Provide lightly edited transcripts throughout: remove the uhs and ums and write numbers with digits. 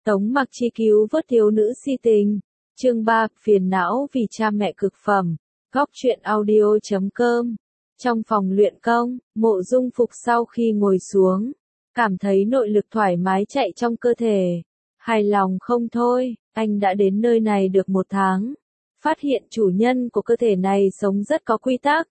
Tống Mặc Chi cứu vớt thiếu nữ si tình. Chương 3, phiền não vì cha mẹ cực phẩm. Góc truyện audio.com. Trong phòng luyện công, Mộ Dung Phục sau khi ngồi xuống, cảm thấy nội lực thoải mái chạy trong cơ thể. Hài lòng không thôi, anh đã đến nơi này được 1 tháng. Phát hiện chủ nhân của cơ thể này sống rất có quy tắc.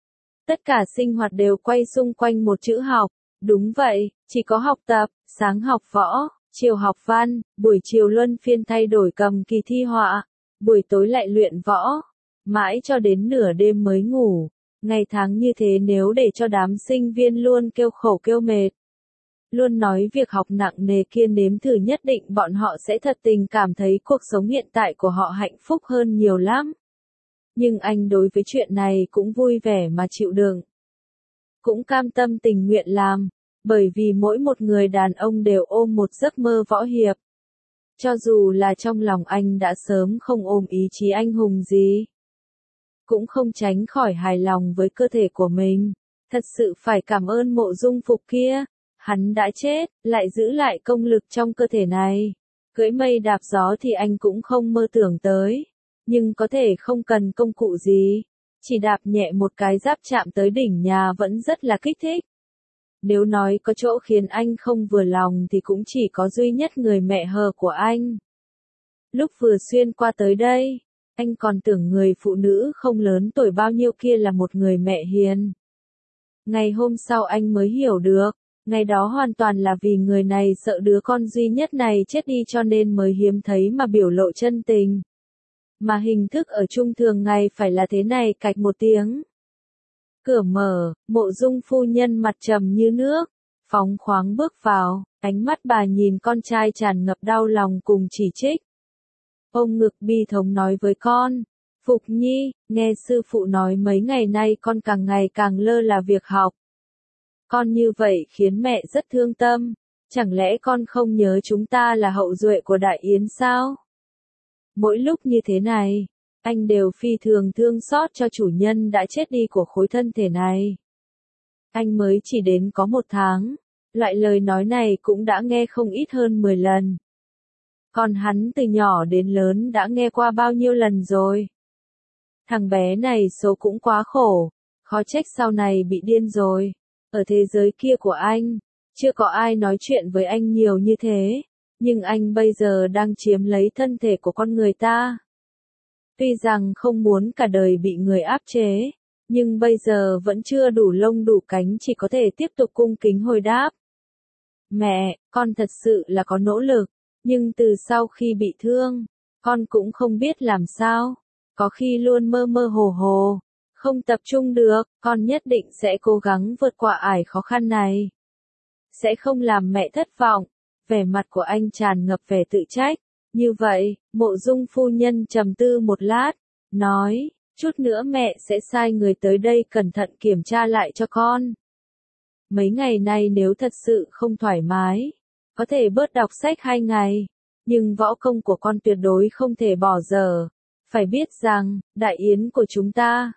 Tất cả sinh hoạt đều quay xung quanh một chữ học. Đúng vậy, chỉ có học tập, sáng học võ, chiều học văn, buổi chiều luân phiên thay đổi cầm kỳ thi họa, buổi tối lại luyện võ, mãi cho đến nửa đêm mới ngủ. Ngày tháng như thế nếu để cho đám sinh viên luôn kêu khổ kêu mệt, luôn nói việc học nặng nề kia, nếm thử nhất định bọn họ sẽ thật tình cảm thấy cuộc sống hiện tại của họ hạnh phúc hơn nhiều lắm. Nhưng anh đối với chuyện này cũng vui vẻ mà chịu đựng. Cũng cam tâm tình nguyện làm, bởi vì mỗi một người đàn ông đều ôm một giấc mơ võ hiệp. Cho dù là trong lòng anh đã sớm không ôm ý chí anh hùng gì, cũng không tránh khỏi hài lòng với cơ thể của mình. Thật sự phải cảm ơn Mộ Dung Phục kia, hắn đã chết, lại giữ lại công lực trong cơ thể này. Cưỡi mây đạp gió thì anh cũng không mơ tưởng tới, nhưng có thể không cần công cụ gì, chỉ đạp nhẹ một cái giáp chạm tới đỉnh nhà vẫn rất là kích thích. Nếu nói có chỗ khiến anh không vừa lòng thì cũng chỉ có duy nhất người mẹ hờ của anh. Lúc vừa xuyên qua tới đây, anh còn tưởng người phụ nữ không lớn tuổi bao nhiêu kia là một người mẹ hiền. Ngày hôm sau anh mới hiểu được, ngày đó hoàn toàn là vì người này sợ đứa con duy nhất này chết đi cho nên mới hiếm thấy mà biểu lộ chân tình. Mà hình thức ở chung thường ngày phải là thế này, cạch một tiếng. Cửa mở, Mộ Dung phu nhân mặt trầm như nước, phóng khoáng bước vào, ánh mắt bà nhìn con trai tràn ngập đau lòng cùng chỉ trích. Ông ngực bi thống nói với con, Phục Nhi, nghe sư phụ nói mấy ngày nay con càng ngày càng lơ là việc học. Con như vậy khiến mẹ rất thương tâm, chẳng lẽ con không nhớ chúng ta là hậu duệ của Đại Yến sao? Mỗi lúc như thế này, anh đều phi thường thương xót cho chủ nhân đã chết đi của khối thân thể này. Anh mới chỉ đến có 1 tháng, loại lời nói này cũng đã nghe không ít hơn 10 lần. Còn hắn từ nhỏ đến lớn đã nghe qua bao nhiêu lần rồi. Thằng bé này số cũng quá khổ, khó trách sau này bị điên rồi. Ở thế giới kia của anh, chưa có ai nói chuyện với anh nhiều như thế, nhưng anh bây giờ đang chiếm lấy thân thể của con người ta. Tuy rằng không muốn cả đời bị người áp chế, nhưng bây giờ vẫn chưa đủ lông đủ cánh, chỉ có thể tiếp tục cung kính hồi đáp. Mẹ, con thật sự là có nỗ lực, nhưng từ sau khi bị thương, con cũng không biết làm sao, có khi luôn mơ mơ hồ hồ, không tập trung được, con nhất định sẽ cố gắng vượt qua ải khó khăn này. Sẽ không làm mẹ thất vọng. Vẻ mặt của anh tràn ngập vẻ tự trách. Như vậy, Mộ Dung phu nhân trầm tư một lát, nói, chút nữa mẹ sẽ sai người tới đây cẩn thận kiểm tra lại cho con. Mấy ngày nay nếu thật sự không thoải mái, có thể bớt đọc sách 2 ngày, nhưng võ công của con tuyệt đối không thể bỏ dở. Phải biết rằng, Đại Yến của chúng ta,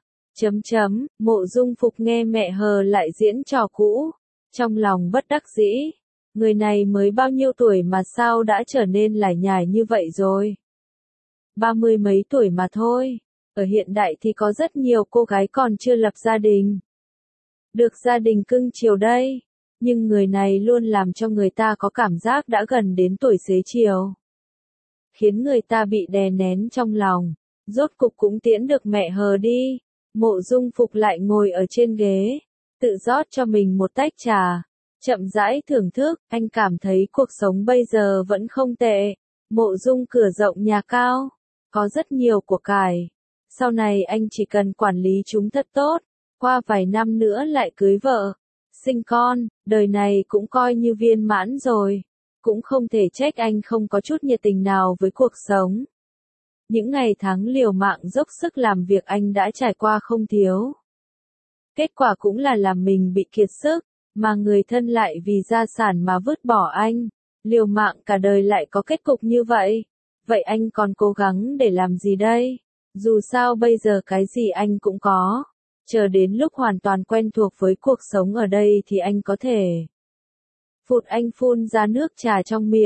Mộ Dung Phục nghe mẹ hờ lại diễn trò cũ, trong lòng bất đắc dĩ. Người này mới bao nhiêu tuổi mà sao đã trở nên lải nhải như vậy rồi? 30 mấy tuổi mà thôi. Ở hiện đại thì có rất nhiều cô gái còn chưa lập gia đình, được gia đình cưng chiều đây. Nhưng người này luôn làm cho người ta có cảm giác đã gần đến tuổi xế chiều, khiến người ta bị đè nén trong lòng. Rốt cục cũng tiễn được mẹ hờ đi. Mộ Dung Phục lại ngồi ở trên ghế, tự rót cho mình một tách trà, chậm rãi thưởng thức. Anh cảm thấy cuộc sống bây giờ vẫn không tệ. Mộ Dung cửa rộng nhà cao, có rất nhiều của cải. Sau này anh chỉ cần quản lý chúng thật tốt, qua vài năm nữa lại cưới vợ, sinh con, đời này cũng coi như viên mãn rồi. Cũng không thể trách anh không có chút nhiệt tình nào với cuộc sống. Những ngày tháng liều mạng dốc sức làm việc anh đã trải qua không thiếu. Kết quả cũng là làm mình bị kiệt sức, mà người thân lại vì gia sản mà vứt bỏ anh. Liều mạng cả đời lại có kết cục như vậy. Vậy anh còn cố gắng để làm gì đây? Dù sao bây giờ cái gì anh cũng có. Chờ đến lúc hoàn toàn quen thuộc với cuộc sống ở đây thì anh có thể. Phụt, anh phun ra nước trà trong miệng.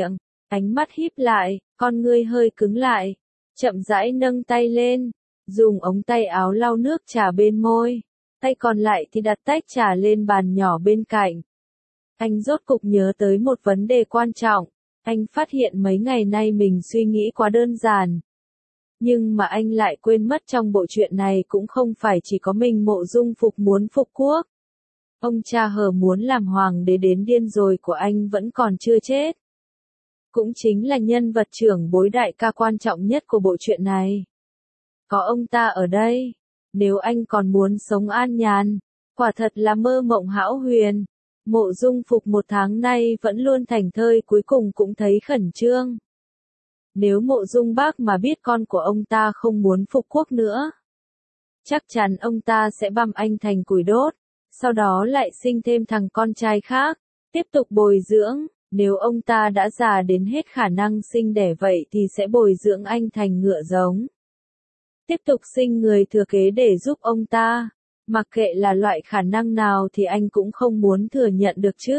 Ánh mắt híp lại, con ngươi hơi cứng lại, chậm rãi nâng tay lên, dùng ống tay áo lau nước trà bên môi, tay còn lại thì đặt tách trà lên bàn nhỏ bên cạnh. Anh rốt cục nhớ tới một vấn đề quan trọng, anh phát hiện mấy ngày nay mình suy nghĩ quá đơn giản. Nhưng mà anh lại quên mất trong bộ truyện này cũng không phải chỉ có mình Mộ Dung Phục muốn phục quốc. Ông cha hờ muốn làm hoàng đế đến điên rồi của anh vẫn còn chưa chết. Cũng chính là nhân vật trưởng bối đại ca quan trọng nhất của bộ truyện này. Có ông ta ở đây, nếu anh còn muốn sống an nhàn, quả thật là mơ mộng hão huyền. Mộ Dung Phục 1 tháng nay vẫn luôn thảnh thơi cuối cùng cũng thấy khẩn trương. Nếu Mộ Dung Bác mà biết con của ông ta không muốn phục quốc nữa, chắc chắn ông ta sẽ băm anh thành củi đốt, sau đó lại sinh thêm thằng con trai khác, tiếp tục bồi dưỡng. Nếu ông ta đã già đến hết khả năng sinh đẻ vậy thì sẽ bồi dưỡng anh thành ngựa giống. Tiếp tục sinh người thừa kế để giúp ông ta. Mặc kệ là loại khả năng nào thì anh cũng không muốn thừa nhận được chứ.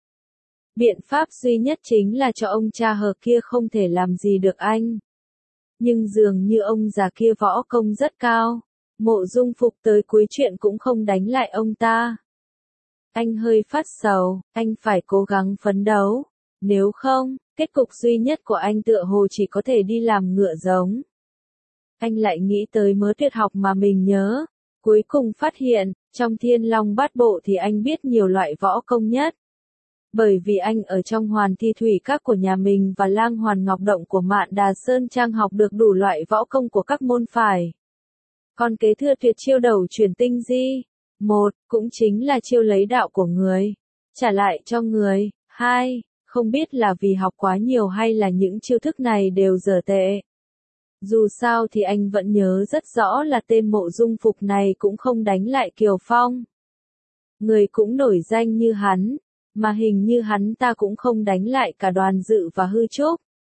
Biện pháp duy nhất chính là cho ông cha hờ kia không thể làm gì được anh. Nhưng dường như ông già kia võ công rất cao. Mộ Dung Phục tới cuối chuyện cũng không đánh lại ông ta. Anh hơi phát sầu, anh phải cố gắng phấn đấu. Nếu không, kết cục duy nhất của anh tựa hồ chỉ có thể đi làm ngựa giống. Anh lại nghĩ tới mớ tuyệt học mà mình nhớ. Cuối cùng phát hiện, trong Thiên Long Bát Bộ thì anh biết nhiều loại võ công nhất. Bởi vì anh ở trong Hoàn Thi Thủy Các của nhà mình và Lang Hoàn Ngọc Động của Mạn Đà Sơn Trang học được đủ loại võ công của các môn phái. Còn kế thừa tuyệt chiêu đầu chuyển tinh di. 1. Cũng chính là chiêu lấy đạo của người, trả lại cho người. 2. Không biết là vì học quá nhiều hay là những chiêu thức này đều dở tệ. Dù sao thì anh vẫn nhớ rất rõ là tên Mộ Dung Phục này cũng không đánh lại Kiều Phong. Người cũng nổi danh như hắn, mà hình như hắn ta cũng không đánh lại cả Đoàn Dự và Hư Trúc.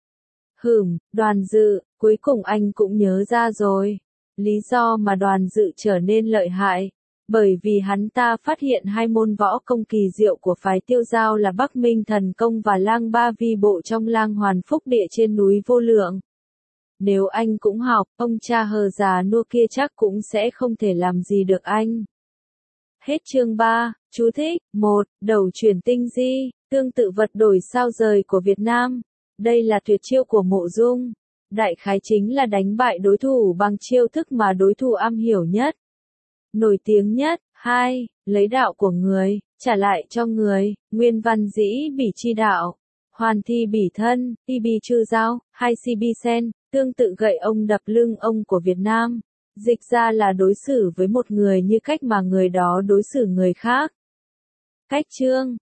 Đoàn Dự, cuối cùng anh cũng nhớ ra rồi. Lý do mà Đoàn Dự trở nên lợi hại, bởi vì hắn ta phát hiện 2 môn võ công kỳ diệu của phái Tiêu Giao là Bắc Minh Thần Công và Lang Ba Vi Bộ trong Lang Hoàn Phúc Địa trên núi Vô Lượng. Nếu anh cũng học, ông cha hờ già nua kia chắc cũng sẽ không thể làm gì được anh. Hết chương 3, chú thích, 1, đầu chuyển tinh di, tương tự vật đổi sao rời của Việt Nam. Đây là tuyệt chiêu của Mộ Dung. Đại khái chính là đánh bại đối thủ bằng chiêu thức mà đối thủ am hiểu nhất, nổi tiếng nhất. 2, lấy đạo của người, trả lại cho người, nguyên văn dĩ bỉ chi đạo. Hoàn thi bỉ thân, ti bi chư giao, hay si bi sen, tương tự gậy ông đập lưng ông của Việt Nam. Dịch ra là đối xử với một người như cách mà người đó đối xử người khác. Cách chương